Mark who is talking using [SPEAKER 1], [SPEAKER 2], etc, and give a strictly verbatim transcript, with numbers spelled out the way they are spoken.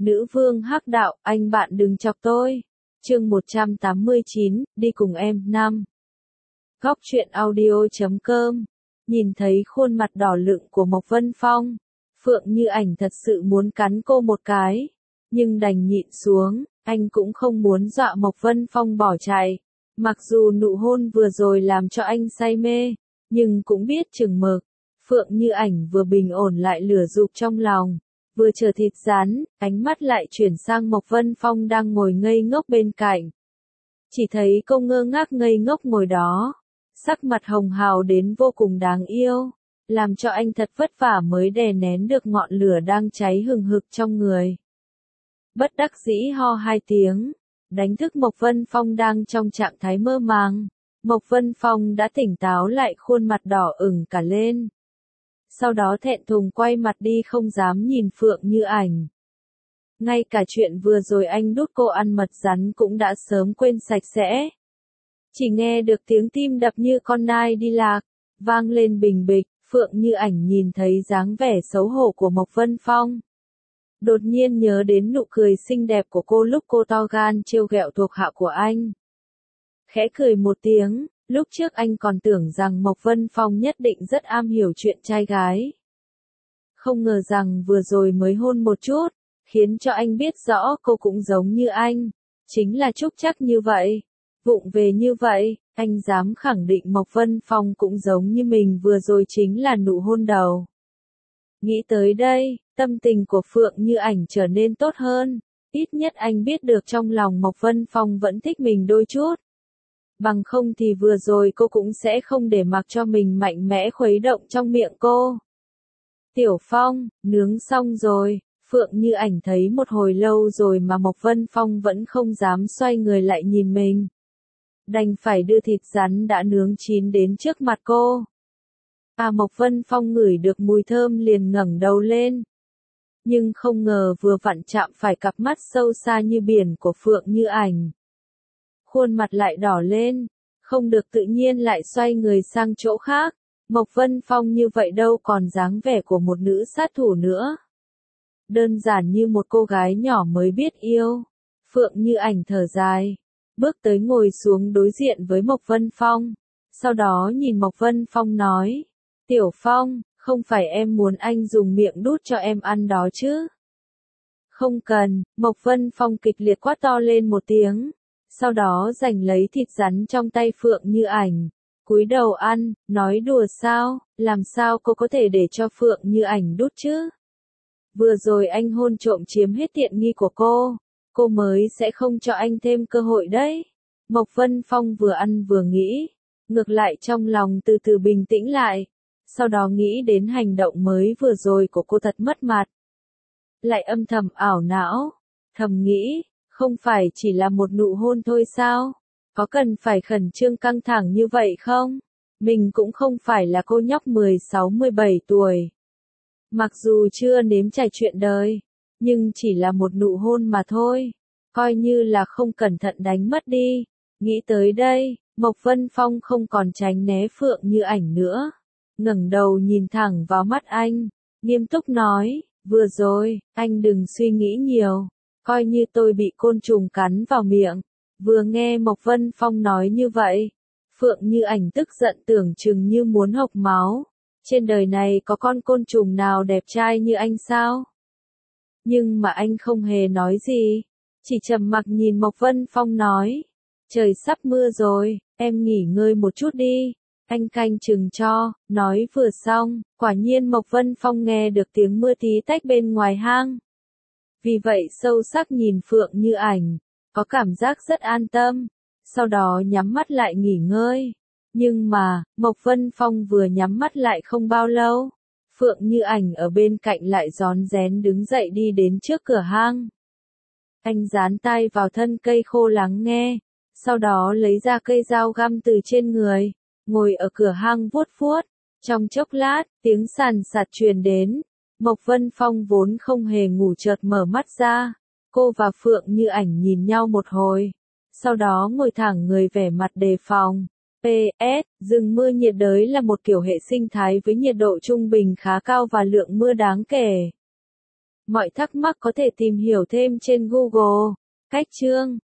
[SPEAKER 1] Nữ vương hắc đạo, anh bạn đừng chọc tôi. Chương một trăm tám mươi chín, đi cùng em, năm. Góc truyện audio chấm com. Nhìn thấy khuôn mặt đỏ lựng của Mộc Vân Phong, Phượng Như Ảnh thật sự muốn cắn cô một cái, nhưng đành nhịn xuống, anh cũng không muốn dọa Mộc Vân Phong bỏ chạy. Mặc dù nụ hôn vừa rồi làm cho anh say mê, nhưng cũng biết chừng mực. Phượng Như Ảnh vừa bình ổn lại lửa dục trong lòng, vừa chờ thịt rán, ánh mắt lại chuyển sang Mộc Vân Phong đang ngồi ngây ngốc bên cạnh. Chỉ thấy cô ngơ ngác ngây ngốc ngồi đó, sắc mặt hồng hào đến vô cùng đáng yêu, làm cho anh thật vất vả mới đè nén được ngọn lửa đang cháy hừng hực trong người. Bất đắc dĩ ho hai tiếng, đánh thức Mộc Vân Phong đang trong trạng thái mơ màng. Mộc Vân Phong đã tỉnh táo lại, khuôn mặt đỏ ửng cả lên. Sau đó thẹn thùng quay mặt đi, không dám nhìn Phượng Như Ảnh. Ngay cả chuyện vừa rồi anh đút cô ăn mật rắn cũng đã sớm quên sạch sẽ. Chỉ nghe được tiếng tim đập như con nai đi lạc, vang lên bình bịch. Phượng Như Ảnh nhìn thấy dáng vẻ xấu hổ của Mộc Vân Phong, đột nhiên nhớ đến nụ cười xinh đẹp của cô lúc cô to gan trêu ghẹo thuộc hạ của anh. Khẽ cười một tiếng, lúc trước anh còn tưởng rằng Mộc Vân Phong nhất định rất am hiểu chuyện trai gái. Không ngờ rằng vừa rồi mới hôn một chút, khiến cho anh biết rõ cô cũng giống như anh, chính là trúc trắc như vậy, vụng về như vậy. Anh dám khẳng định Mộc Vân Phong cũng giống như mình vừa rồi chính là nụ hôn đầu. Nghĩ tới đây, tâm tình của Phượng Như Ảnh trở nên tốt hơn, ít nhất anh biết được trong lòng Mộc Vân Phong vẫn thích mình đôi chút. Bằng không thì vừa rồi cô cũng sẽ không để mặc cho mình mạnh mẽ khuấy động trong miệng cô. Tiểu Phong, nướng xong rồi. Phượng Như Ảnh thấy một hồi lâu rồi mà Mộc Vân Phong vẫn không dám xoay người lại nhìn mình, đành phải đưa thịt rắn đã nướng chín đến trước mặt cô. À, Mộc Vân Phong ngửi được mùi thơm liền ngẩng đầu lên. Nhưng không ngờ vừa vặn chạm phải cặp mắt sâu xa như biển của Phượng Như Ảnh. Khuôn mặt lại đỏ lên, không được tự nhiên lại xoay người sang chỗ khác. Mộc Vân Phong như vậy đâu còn dáng vẻ của một nữ sát thủ nữa. Đơn giản như một cô gái nhỏ mới biết yêu. Phượng Như Ảnh thở dài, bước tới ngồi xuống đối diện với Mộc Vân Phong. Sau đó nhìn Mộc Vân Phong nói, Tiểu Phong, không phải em muốn anh dùng miệng đút cho em ăn đó chứ? Không cần. Mộc Vân Phong kịch liệt quát to lên một tiếng, sau đó giành lấy thịt rắn trong tay Phượng Như Ảnh, cúi đầu ăn. Nói đùa sao, làm sao cô có thể để cho Phượng Như Ảnh đút chứ? Vừa rồi anh hôn trộm chiếm hết tiện nghi của cô, cô mới sẽ không cho anh thêm cơ hội đấy. Mộc Vân Phong vừa ăn vừa nghĩ, ngược lại trong lòng từ từ bình tĩnh lại, sau đó nghĩ đến hành động mới vừa rồi của cô thật mất mặt. Lại âm thầm ảo não, thầm nghĩ, không phải chỉ là một nụ hôn thôi sao? Có cần phải khẩn trương căng thẳng như vậy không? Mình cũng không phải là cô nhóc mười sáu mười bảy tuổi. Mặc dù chưa nếm trải chuyện đời, nhưng chỉ là một nụ hôn mà thôi, coi như là không cẩn thận đánh mất đi. Nghĩ tới đây, Mộc Vân Phong không còn tránh né Phượng Như Ảnh nữa, ngẩng đầu nhìn thẳng vào mắt anh, nghiêm túc nói, vừa rồi, anh đừng suy nghĩ nhiều, coi như tôi bị côn trùng cắn vào miệng. Vừa nghe Mộc Vân Phong nói như vậy, Phượng Như Ảnh tức giận tưởng chừng như muốn hộc máu. Trên đời này có con côn trùng nào đẹp trai như anh sao? Nhưng mà anh không hề nói gì, chỉ trầm mặc nhìn Mộc Vân Phong nói, trời sắp mưa rồi, em nghỉ ngơi một chút đi, anh canh chừng cho. Nói vừa xong, quả nhiên Mộc Vân Phong nghe được tiếng mưa tí tách bên ngoài hang. Vì vậy sâu sắc nhìn Phượng Như Ảnh, có cảm giác rất an tâm, sau đó nhắm mắt lại nghỉ ngơi. Nhưng mà, Mộc Vân Phong vừa nhắm mắt lại không bao lâu, Phượng Như Ảnh ở bên cạnh lại rón rén đứng dậy đi đến trước cửa hang. Anh dán tai vào thân cây khô lắng nghe, sau đó lấy ra cây dao găm từ trên người, ngồi ở cửa hang vuốt vuốt. Trong chốc lát, tiếng sàn sạt truyền đến. Mộc Vân Phong vốn không hề ngủ chợt mở mắt ra. Cô và Phượng Như Ảnh nhìn nhau một hồi, sau đó ngồi thẳng người vẻ mặt đề phòng. pê ét, rừng mưa nhiệt đới là một kiểu hệ sinh thái với nhiệt độ trung bình khá cao và lượng mưa đáng kể. Mọi thắc mắc có thể tìm hiểu thêm trên Google. Cách chương